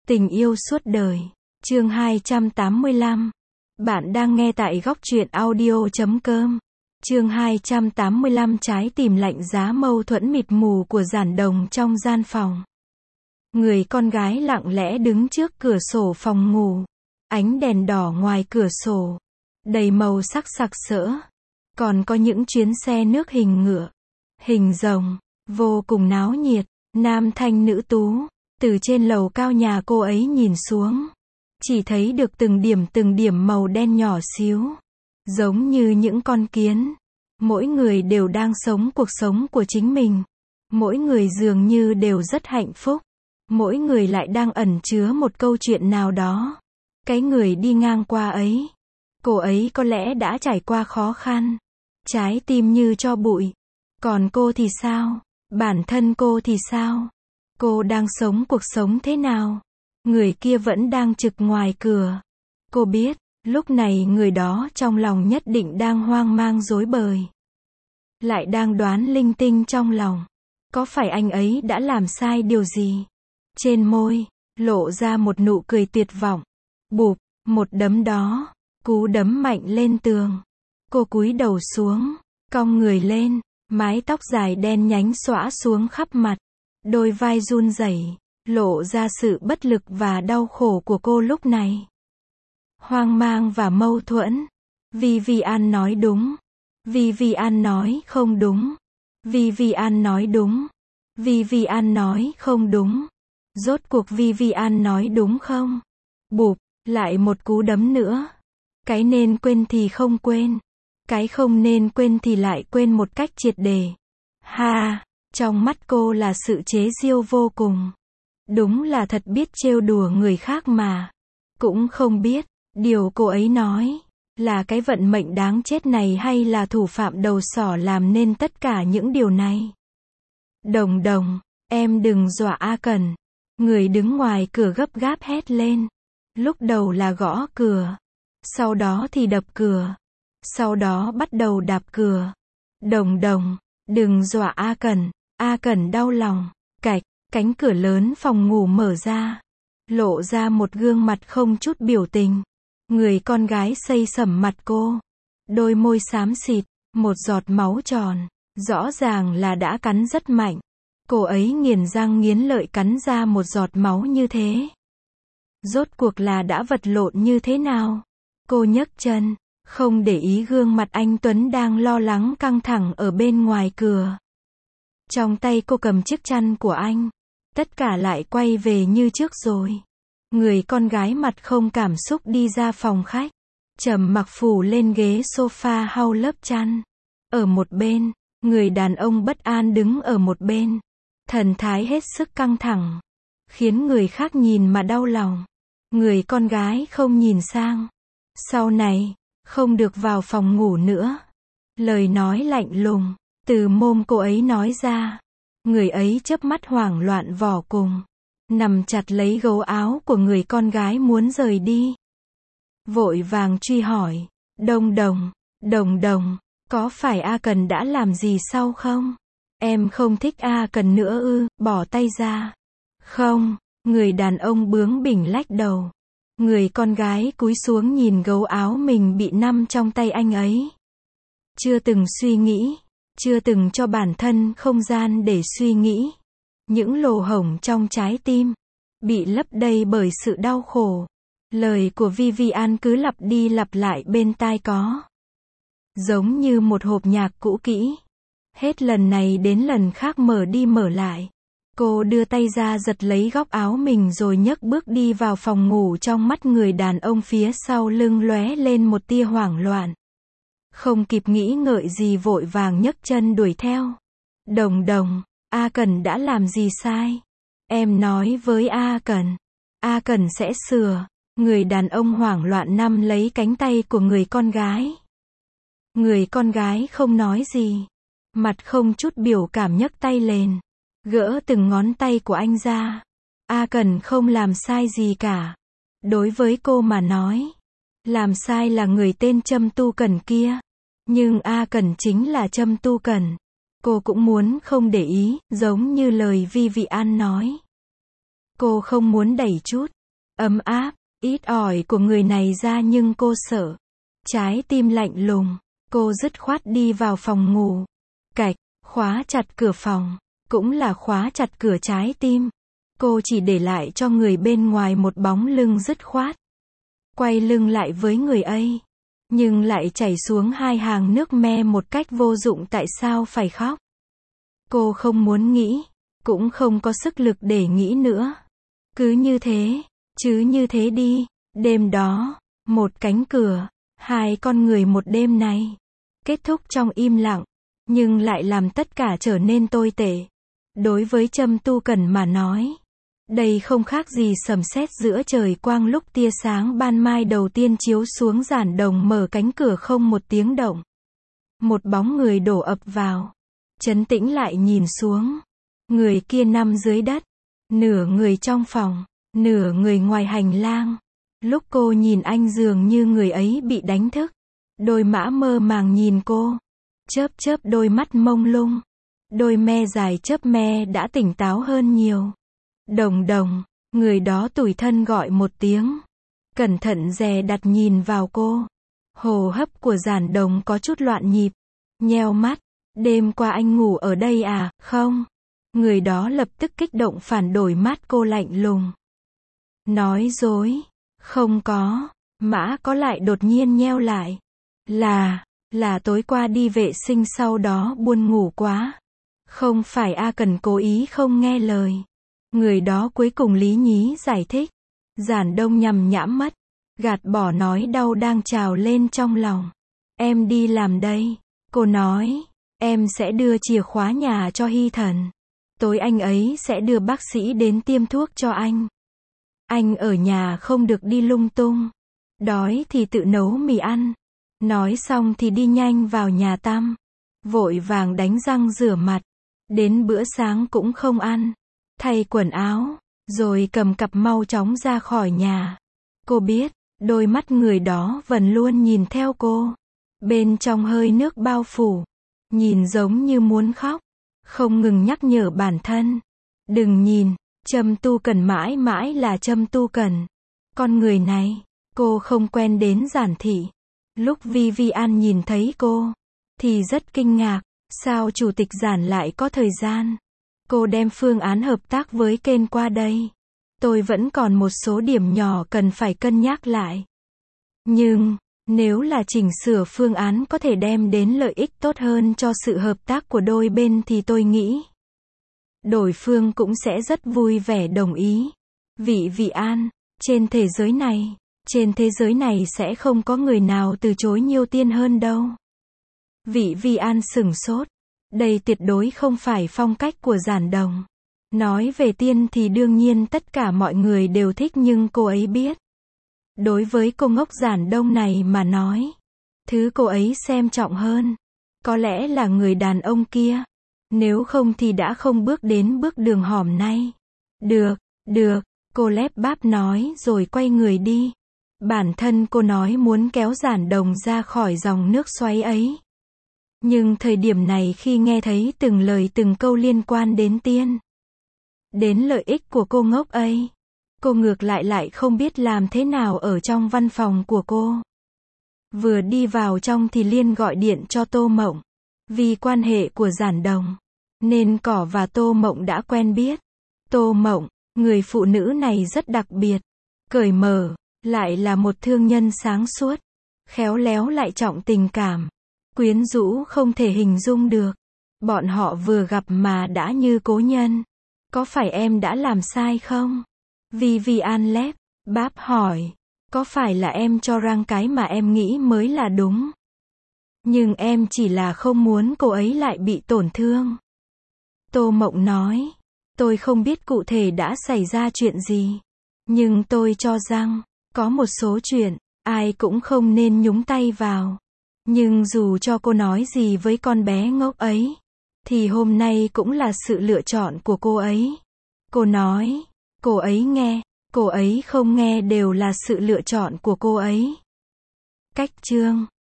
Tình yêu suốt đời. Chương 285. Bạn đang nghe tại góc truyện audio.com. Chương 285. Trái tim lạnh giá mâu thuẫn mịt mù của giản đồng trong gian phòng. Người con gái lặng lẽ đứng trước cửa sổ phòng ngủ. Ánh đèn đỏ ngoài cửa sổ, đầy màu sắc sặc sỡ. Còn có những chuyến xe nước hình ngựa, hình rồng, vô cùng náo nhiệt. Nam thanh nữ tú, từ trên lầu cao nhà cô ấy nhìn xuống, chỉ thấy được từng điểm màu đen nhỏ xíu, giống như những con kiến. Mỗi người đều đang sống cuộc sống của chính mình. Mỗi người dường như đều rất hạnh phúc. Mỗi người lại đang ẩn chứa một câu chuyện nào đó. Cái người đi ngang qua ấy, cô ấy có lẽ đã trải qua khó khăn, trái tim như tro bụi. Còn cô thì sao? Bản thân cô thì sao? Cô đang sống cuộc sống thế nào? Người kia vẫn đang trực ngoài cửa. Cô biết, lúc này người đó trong lòng nhất định đang hoang mang rối bời. Lại đang đoán linh tinh trong lòng. Có phải anh ấy đã làm sai điều gì? Trên môi, lộ ra một nụ cười tuyệt vọng. Bụp, một đấm đó, cú đấm mạnh lên tường. Cô cúi đầu xuống, cong người lên, mái tóc dài đen nhánh xõa xuống khắp mặt. Đôi vai run rẩy, lộ ra sự bất lực và đau khổ của cô lúc này. Hoang mang và mâu thuẫn. Vivian nói đúng. Vivian nói không đúng. Vivian nói đúng. Vivian nói không đúng. Rốt cuộc Vivian nói đúng không? Bụp, lại một cú đấm nữa. Cái nên quên thì không quên. Cái không nên quên thì lại quên một cách triệt để. Ha! Trong mắt cô là sự chế giễu vô cùng. Đúng là thật biết trêu đùa người khác mà. Cũng không biết, điều cô ấy nói, là cái vận mệnh đáng chết này hay là thủ phạm đầu sỏ làm nên tất cả những điều này. Đồng đồng, em đừng dọa A Cần. Người đứng ngoài cửa gấp gáp hét lên. Lúc đầu là gõ cửa. Sau đó thì đập cửa. Sau đó bắt đầu đạp cửa. Đồng đồng, đừng dọa A Cần. A Cẩn đau lòng. Cạch, cánh cửa lớn phòng ngủ mở ra. Lộ ra một gương mặt không chút biểu tình. Người con gái xây sẩm mặt cô. Đôi môi xám xịt, một giọt máu tròn. Rõ ràng là đã cắn rất mạnh. Cô ấy nghiến răng nghiến lợi cắn ra một giọt máu như thế. Rốt cuộc là đã vật lộn như thế nào? Cô nhấc chân, không để ý gương mặt anh Tuấn đang lo lắng căng thẳng ở bên ngoài cửa. Trong tay cô cầm chiếc chăn của anh. Tất cả lại quay về như trước rồi. Người con gái mặt không cảm xúc đi ra phòng khách. Trầm mặc phủ lên ghế sofa hau lớp chăn. Ở một bên, người đàn ông bất an đứng ở một bên. Thần thái hết sức căng thẳng. Khiến người khác nhìn mà đau lòng. Người con gái không nhìn sang. Sau này, không được vào phòng ngủ nữa. Lời nói lạnh lùng từ mồm cô ấy nói ra. Người ấy chớp mắt hoảng loạn vô cùng. Nằm chặt lấy gấu áo của người con gái muốn rời đi. Vội vàng truy hỏi. Đồng đồng, có phải A Cần đã làm gì sau không? Em không thích A Cần nữa ư? Bỏ tay ra. Không, người đàn ông bướng bỉnh lách đầu. Người con gái cúi xuống nhìn gấu áo mình bị nắm trong tay anh ấy. Chưa từng suy nghĩ. Chưa từng cho bản thân không gian để suy nghĩ. Những lỗ hổng trong trái tim bị lấp đầy bởi sự đau khổ. Lời của Vivian cứ lặp đi lặp lại bên tai có. Giống như một hộp nhạc cũ kỹ. Hết lần này đến lần khác mở đi mở lại. Cô đưa tay ra giật lấy góc áo mình rồi nhấc bước đi vào phòng ngủ. Trong mắt người đàn ông phía sau lưng lóe lên một tia hoảng loạn. Không kịp nghĩ ngợi gì vội vàng nhấc chân đuổi theo. Đồng, A Cần đã làm gì sai? Em nói với A Cần. A Cần sẽ sửa. Người đàn ông hoảng loạn nắm lấy cánh tay của người con gái. Người con gái không nói gì. Mặt không chút biểu cảm nhấc tay lên. Gỡ từng ngón tay của anh ra. A Cần không làm sai gì cả. Đối với cô mà nói. Làm sai là người tên Trâm Tu Cần kia. Nhưng A Cần chính là Trâm Tu Cần. Cô cũng muốn không để ý, giống như lời Vivian nói. Cô không muốn đẩy chút. ấm áp, ít ỏi của người này ra nhưng cô sợ. Trái tim lạnh lùng, cô dứt khoát đi vào phòng ngủ. Cạch, khóa chặt cửa phòng, cũng là khóa chặt cửa trái tim. Cô chỉ để lại cho người bên ngoài một bóng lưng dứt khoát. Quay lưng lại với người ấy, nhưng lại chảy xuống hai hàng nước me một cách vô dụng. Tại sao phải khóc? Cô không muốn nghĩ, cũng không có sức lực để nghĩ nữa. Cứ như thế, chứ như thế đi. Đêm đó, một cánh cửa, hai con người một đêm này. Kết thúc trong im lặng, nhưng lại làm tất cả trở nên tồi tệ. Đối với Trâm Tu Cần mà nói, đây không khác gì sấm sét giữa trời quang lúc tia sáng ban mai đầu tiên chiếu xuống giản đồng mở cánh cửa không một tiếng động. Một bóng người đổ ập vào. Trấn tĩnh lại nhìn xuống. Người kia nằm dưới đất. Nửa người trong phòng, nửa người ngoài hành lang. Lúc cô nhìn anh dường như người ấy bị đánh thức. Đôi mã mơ màng nhìn cô. Chớp chớp đôi mắt mông lung. Đôi me dài chớp me đã tỉnh táo hơn nhiều. Đồng đồng, người đó tủi thân gọi một tiếng. Cẩn thận dè đặt nhìn vào cô. Hô hấp của giản đồng có chút loạn nhịp. Nheo mắt, đêm qua anh ngủ ở đây à, không? Người đó lập tức kích động phản đổi mắt cô lạnh lùng. Nói dối, không có. Mã có lại đột nhiên nheo lại. Là tối qua đi vệ sinh sau đó buồn ngủ quá. Không phải A Cần cố ý không nghe lời. Người đó cuối cùng lý nhí giải thích. Giản đông nhằm nhãm mắt, gạt bỏ nói đau đang trào lên trong lòng. Em đi làm đây. Cô nói, em sẽ đưa chìa khóa nhà cho Hy Thần. Tối anh ấy sẽ đưa bác sĩ đến tiêm thuốc cho anh. Anh ở nhà không được đi lung tung. Đói thì tự nấu mì ăn. Nói xong thì đi nhanh vào nhà tắm. Vội vàng đánh răng rửa mặt. Đến bữa sáng cũng không ăn. Thay quần áo, rồi cầm cặp mau chóng ra khỏi nhà. Cô biết, đôi mắt người đó vẫn luôn nhìn theo cô. Bên trong hơi nước bao phủ. Nhìn giống như muốn khóc. Không ngừng nhắc nhở bản thân. Đừng nhìn, Trâm Tu Cần mãi mãi là Trâm Tu Cần. Con người này, cô không quen đến Giản thị. Lúc Vivian nhìn thấy cô, thì rất kinh ngạc. Sao chủ tịch Giản lại có thời gian? Cô đem phương án hợp tác với Ken qua đây. Tôi vẫn còn một số điểm nhỏ cần phải cân nhắc lại. Nhưng, nếu là chỉnh sửa phương án có thể đem đến lợi ích tốt hơn cho sự hợp tác của đôi bên thì tôi nghĩ đối phương cũng sẽ rất vui vẻ đồng ý. Vị An, trên thế giới này sẽ không có người nào từ chối nhiều tiền hơn đâu. Vị An sửng sốt. Đây tuyệt đối không phải phong cách của Giản đồng. Nói về tiền thì đương nhiên tất cả mọi người đều thích nhưng cô ấy biết. Đối với cô ngốc Giản đông này mà nói, thứ cô ấy xem trọng hơn, có lẽ là người đàn ông kia. Nếu không thì đã không bước đến bước đường hòm nay. Được, cô lép báp nói rồi quay người đi. Bản thân cô nói muốn kéo Giản đồng ra khỏi dòng nước xoáy ấy. Nhưng thời điểm này khi nghe thấy từng lời từng câu liên quan đến tiền, đến lợi ích của cô ngốc ấy, cô ngược lại không biết làm thế nào ở trong văn phòng của cô. Vừa đi vào trong thì Liên gọi điện cho Tô Mộng. Vì quan hệ của Giản đồng, nên Cỏ và Tô Mộng đã quen biết. Tô Mộng, người phụ nữ này rất đặc biệt, cởi mở, lại là một thương nhân sáng suốt, khéo léo lại trọng tình cảm, quyến rũ không thể hình dung được. Bọn họ vừa gặp mà đã như cố nhân. Có phải em đã làm sai không? Vivian lép báp hỏi. Có phải là em cho rằng cái mà em nghĩ mới là đúng? Nhưng em chỉ là không muốn cô ấy lại bị tổn thương. Tô Mộng nói. Tôi không biết cụ thể đã xảy ra chuyện gì. Nhưng tôi cho rằng, có một số chuyện, ai cũng không nên nhúng tay vào. Nhưng dù cho cô nói gì với con bé ngốc ấy, thì hôm nay cũng là sự lựa chọn của cô ấy. Cô nói, cô ấy nghe, cô ấy không nghe đều là sự lựa chọn của cô ấy. Cách chương